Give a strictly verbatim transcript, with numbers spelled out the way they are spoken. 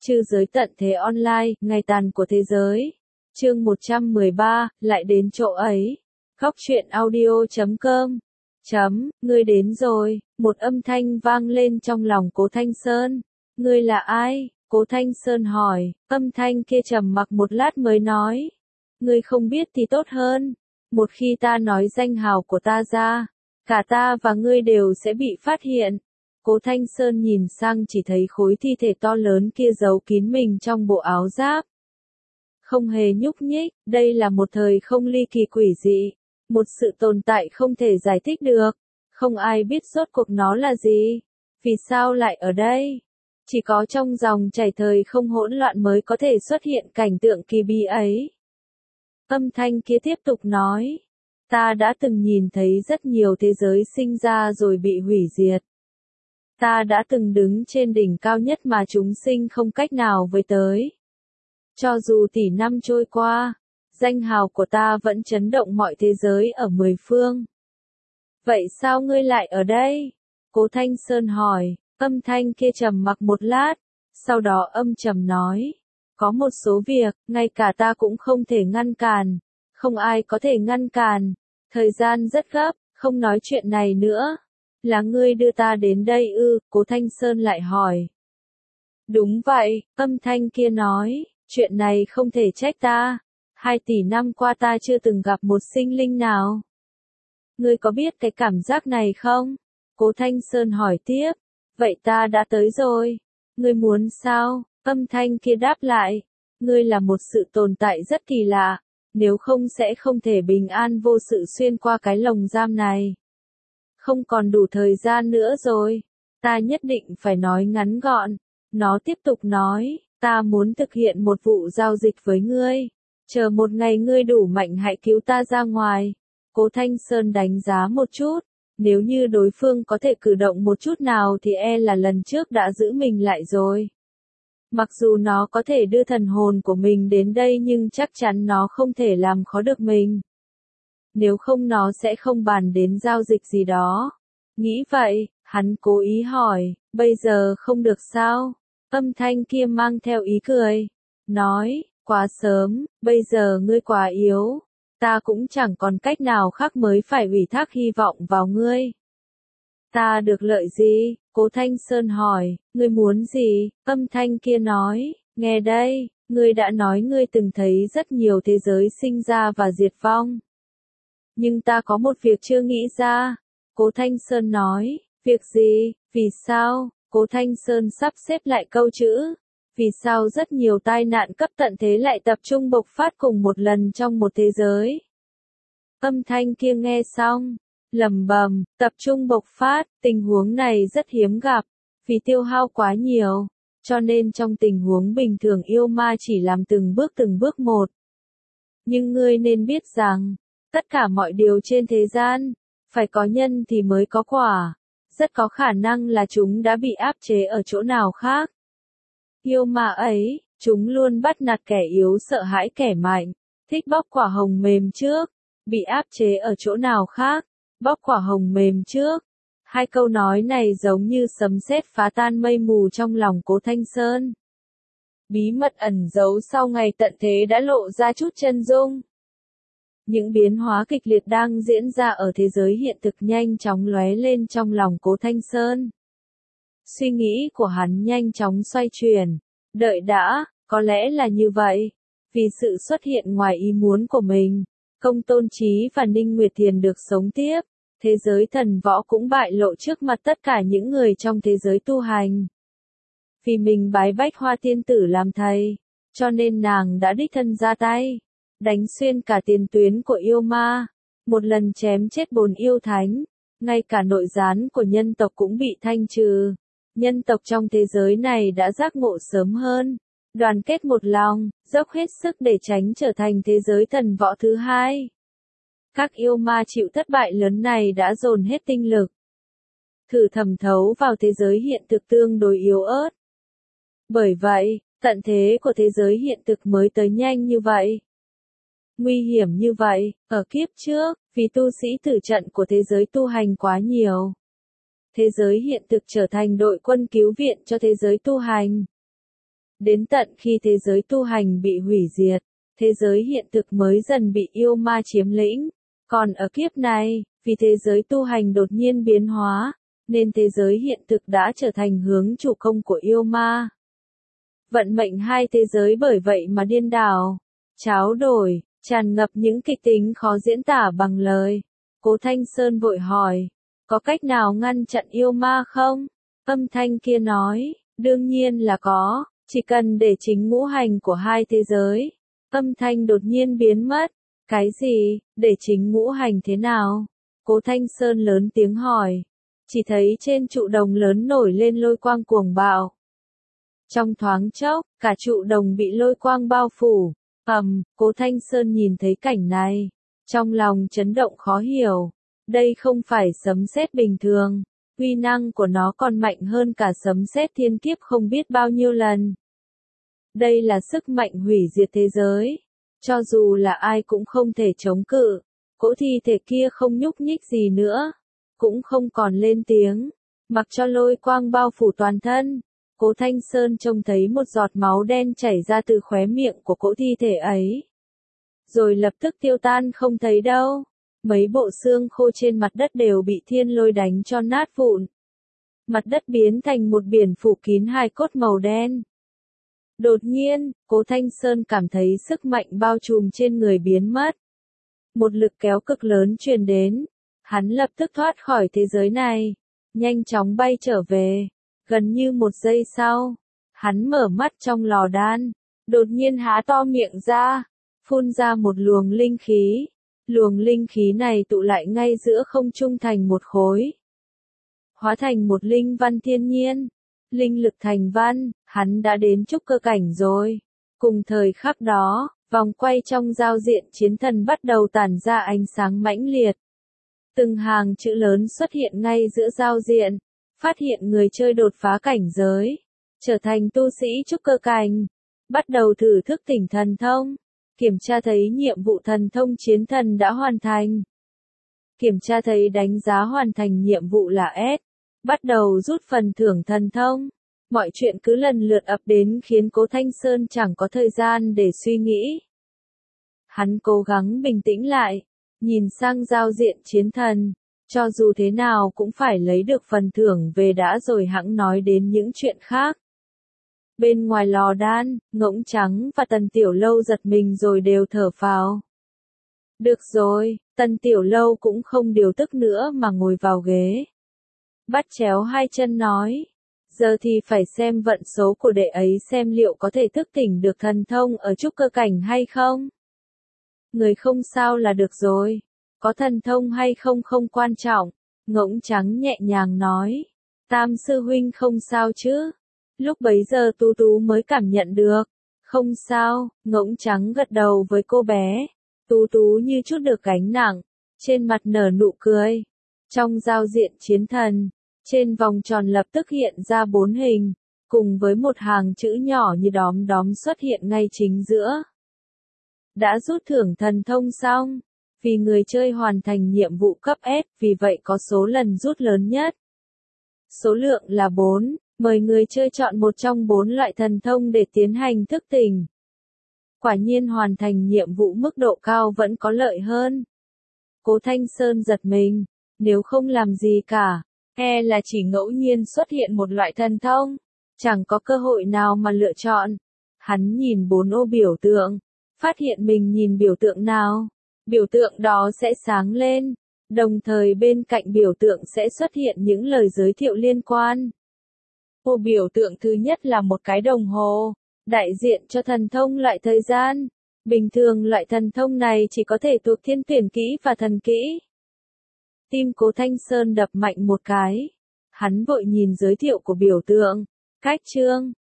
Chư giới tận thế online, ngày tàn của thế giới. Chương một trăm mười ba, lại đến chỗ ấy. Góc truyện audio chấm com. Chấm, ngươi đến rồi, một âm thanh vang lên trong lòng Cố Thanh Sơn. Ngươi là ai? Cố Thanh Sơn hỏi, âm thanh kia trầm mặc một lát mới nói. Ngươi không biết thì tốt hơn. Một khi ta nói danh hào của ta ra, cả ta và ngươi đều sẽ bị phát hiện. Cố Thanh Sơn nhìn sang chỉ thấy khối thi thể to lớn kia giấu kín mình trong bộ áo giáp. Không hề nhúc nhích, đây là một thời không ly kỳ quỷ dị, một sự tồn tại không thể giải thích được, không ai biết rốt cuộc nó là gì, vì sao lại ở đây. Chỉ có trong dòng chảy thời không hỗn loạn mới có thể xuất hiện cảnh tượng kỳ bí ấy. Âm thanh kia tiếp tục nói, ta đã từng nhìn thấy rất nhiều thế giới sinh ra rồi bị hủy diệt. Ta đã từng đứng trên đỉnh cao nhất mà chúng sinh không cách nào với tới. Cho dù tỷ năm trôi qua, danh hào của ta vẫn chấn động mọi thế giới ở mười phương. Vậy sao ngươi lại ở đây? Cố Thanh Sơn hỏi, âm thanh kia trầm mặc một lát, sau đó âm trầm nói, có một số việc, ngay cả ta cũng không thể ngăn cản, không ai có thể ngăn cản, thời gian rất gấp, không nói chuyện này nữa. Là ngươi đưa ta đến đây ư? Cố Thanh Sơn lại hỏi. Đúng vậy, âm thanh kia nói, chuyện này không thể trách ta. Hai tỷ năm qua ta chưa từng gặp một sinh linh nào. Ngươi có biết cái cảm giác này không? Cố Thanh Sơn hỏi tiếp. Vậy ta đã tới rồi. Ngươi muốn sao? Âm thanh kia đáp lại. Ngươi là một sự tồn tại rất kỳ lạ. Nếu không sẽ không thể bình an vô sự xuyên qua cái lồng giam này. Không còn đủ thời gian nữa rồi. Ta nhất định phải nói ngắn gọn. Nó tiếp tục nói, ta muốn thực hiện một vụ giao dịch với ngươi. Chờ một ngày ngươi đủ mạnh hãy cứu ta ra ngoài. Cố Thanh Sơn đánh giá một chút. Nếu như đối phương có thể cử động một chút nào thì e là lần trước đã giữ mình lại rồi. Mặc dù nó có thể đưa thần hồn của mình đến đây nhưng chắc chắn nó không thể làm khó được mình. Nếu không nó sẽ không bàn đến giao dịch gì đó. Nghĩ vậy, hắn cố ý hỏi, bây giờ không được sao? Âm thanh kia mang theo ý cười. Nói, quá sớm, bây giờ ngươi quá yếu. Ta cũng chẳng còn cách nào khác mới phải ủy thác hy vọng vào ngươi. Ta được lợi gì? Cố Thanh Sơn hỏi, ngươi muốn gì? Âm thanh kia nói, nghe đây, ngươi đã nói ngươi từng thấy rất nhiều thế giới sinh ra và diệt vong. Nhưng ta có một việc chưa nghĩ ra. Cố Thanh Sơn nói, việc gì, vì sao? Cố Thanh Sơn sắp xếp lại câu chữ. Vì sao rất nhiều tai nạn cấp tận thế lại tập trung bộc phát cùng một lần trong một thế giới? Âm thanh kia nghe xong, lẩm bẩm, tập trung bộc phát, tình huống này rất hiếm gặp, vì tiêu hao quá nhiều, cho nên trong tình huống bình thường yêu ma chỉ làm từng bước từng bước một. Nhưng ngươi nên biết rằng, tất cả mọi điều trên thế gian, phải có nhân thì mới có quả, rất có khả năng là chúng đã bị áp chế ở chỗ nào khác. Yêu ma ấy, chúng luôn bắt nạt kẻ yếu sợ hãi kẻ mạnh, thích bóc quả hồng mềm trước, bị áp chế ở chỗ nào khác, bóc quả hồng mềm trước. Hai câu nói này giống như sấm sét phá tan mây mù trong lòng Cố Thanh Sơn. Bí mật ẩn giấu sau ngày tận thế đã lộ ra chút chân dung. Những biến hóa kịch liệt đang diễn ra ở thế giới hiện thực nhanh chóng lóe lên trong lòng Cố Thanh Sơn. Suy nghĩ của hắn nhanh chóng xoay chuyển. Đợi đã, có lẽ là như vậy. Vì sự xuất hiện ngoài ý muốn của mình, Công Tôn Chí và Ninh Nguyệt Thiền được sống tiếp. Thế giới thần võ cũng bại lộ trước mặt tất cả những người trong thế giới tu hành. Vì mình bái Bách Hoa Tiên Tử làm thầy, cho nên nàng đã đích thân ra tay, đánh xuyên cả tiền tuyến của yêu ma, một lần chém chết bốn yêu thánh, ngay cả nội gián của nhân tộc cũng bị thanh trừ. Nhân tộc trong thế giới này đã giác ngộ sớm hơn, đoàn kết một lòng, dốc hết sức để tránh trở thành thế giới thần võ thứ hai. Các yêu ma chịu thất bại lớn này đã dồn hết tinh lực, thử thẩm thấu vào thế giới hiện thực tương đối yếu ớt. Bởi vậy, tận thế của thế giới hiện thực mới tới nhanh như vậy. Nguy hiểm như vậy, ở kiếp trước, vì tu sĩ tử trận của thế giới tu hành quá nhiều. Thế giới hiện thực trở thành đội quân cứu viện cho thế giới tu hành. Đến tận khi thế giới tu hành bị hủy diệt, thế giới hiện thực mới dần bị yêu ma chiếm lĩnh. Còn ở kiếp này, vì thế giới tu hành đột nhiên biến hóa, nên thế giới hiện thực đã trở thành hướng chủ công của yêu ma. Vận mệnh hai thế giới bởi vậy mà điên đảo, tráo đổi, tràn ngập những kịch tính khó diễn tả bằng lời. Cố Thanh Sơn vội hỏi, có cách nào ngăn chặn yêu ma không? Âm thanh kia nói, đương nhiên là có, chỉ cần để chính ngũ hành của hai thế giới. Âm thanh đột nhiên biến mất. Cái gì, để chính ngũ hành thế nào? Cố Thanh Sơn lớn tiếng hỏi. Chỉ thấy trên trụ đồng lớn nổi lên lôi quang cuồng bạo. Trong thoáng chốc, cả trụ đồng bị lôi quang bao phủ. Ầm, Cố Thanh Sơn nhìn thấy cảnh này, trong lòng chấn động khó hiểu. Đây không phải sấm sét bình thường, uy năng của nó còn mạnh hơn cả sấm sét thiên kiếp không biết bao nhiêu lần. Đây là sức mạnh hủy diệt thế giới, cho dù là ai cũng không thể chống cự. Cỗ thi thể kia không nhúc nhích gì nữa, cũng không còn lên tiếng, mặc cho lôi quang bao phủ toàn thân. Cố Thanh Sơn trông thấy một giọt máu đen chảy ra từ khóe miệng của cỗ thi thể ấy, rồi lập tức tiêu tan không thấy đâu. Mấy bộ xương khô trên mặt đất đều bị thiên lôi đánh cho nát vụn. Mặt đất biến thành một biển phủ kín hài cốt màu đen. Đột nhiên, Cố Thanh Sơn cảm thấy sức mạnh bao trùm trên người biến mất. Một lực kéo cực lớn truyền đến. Hắn lập tức thoát khỏi thế giới này, nhanh chóng bay trở về. Gần như một giây sau, hắn mở mắt trong lò đan, đột nhiên há to miệng ra, phun ra một luồng linh khí. Luồng linh khí này tụ lại ngay giữa không trung thành một khối, hóa thành một linh văn thiên nhiên. Linh lực thành văn, hắn đã đến trúc cơ cảnh rồi. Cùng thời khắc đó, vòng quay trong giao diện chiến thần bắt đầu tản ra ánh sáng mãnh liệt. Từng hàng chữ lớn xuất hiện ngay giữa giao diện, phát hiện người chơi đột phá cảnh giới, trở thành tu sĩ trúc cơ cảnh, bắt đầu thử thức tỉnh thần thông. Kiểm tra thấy nhiệm vụ thần thông chiến thần đã hoàn thành. Kiểm tra thấy đánh giá hoàn thành nhiệm vụ là S. Bắt đầu rút phần thưởng thần thông. Mọi chuyện cứ lần lượt ập đến khiến Cố Thanh Sơn chẳng có thời gian để suy nghĩ. Hắn cố gắng bình tĩnh lại, nhìn sang giao diện chiến thần. Cho dù thế nào cũng phải lấy được phần thưởng về đã rồi hẵng nói đến những chuyện khác. Bên ngoài lò đan, Ngỗng Trắng và Tần Tiểu Lâu giật mình rồi đều thở phào. Được rồi, Tần Tiểu Lâu cũng không điều tức nữa mà ngồi vào ghế. Bắt chéo hai chân nói, giờ thì phải xem vận số của đệ ấy xem liệu có thể thức tỉnh được thần thông ở trúc cơ cảnh hay không. Người không sao là được rồi, có thần thông hay không không quan trọng. Ngỗng Trắng nhẹ nhàng nói, Tam sư huynh không sao chứ? Lúc bấy giờ Tú Tú mới cảm nhận được. Không sao, Ngỗng Trắng gật đầu với cô bé. Tú Tú như chút được gánh nặng, trên mặt nở nụ cười. Trong giao diện chiến thần, trên vòng tròn lập tức hiện ra bốn hình, cùng với một hàng chữ nhỏ như đóm đóm xuất hiện ngay chính giữa. Đã rút thưởng thần thông xong, vì người chơi hoàn thành nhiệm vụ cấp S, vì vậy có số lần rút lớn nhất. Số lượng là bốn. Mời người chơi chọn một trong bốn loại thần thông để tiến hành thức tỉnh. Quả nhiên hoàn thành nhiệm vụ mức độ cao vẫn có lợi hơn. Cố Thanh Sơn giật mình, nếu không làm gì cả, e là chỉ ngẫu nhiên xuất hiện một loại thần thông, chẳng có cơ hội nào mà lựa chọn. Hắn nhìn bốn ô biểu tượng, phát hiện mình nhìn biểu tượng nào, biểu tượng đó sẽ sáng lên, đồng thời bên cạnh biểu tượng sẽ xuất hiện những lời giới thiệu liên quan. Ô biểu tượng thứ nhất là một cái đồng hồ, đại diện cho thần thông loại thời gian. Bình thường loại thần thông này chỉ có thể thuộc thiên tuyển kỹ và thần kỹ. Tim Cố Thanh Sơn đập mạnh một cái. Hắn vội nhìn giới thiệu của biểu tượng. Cách chương,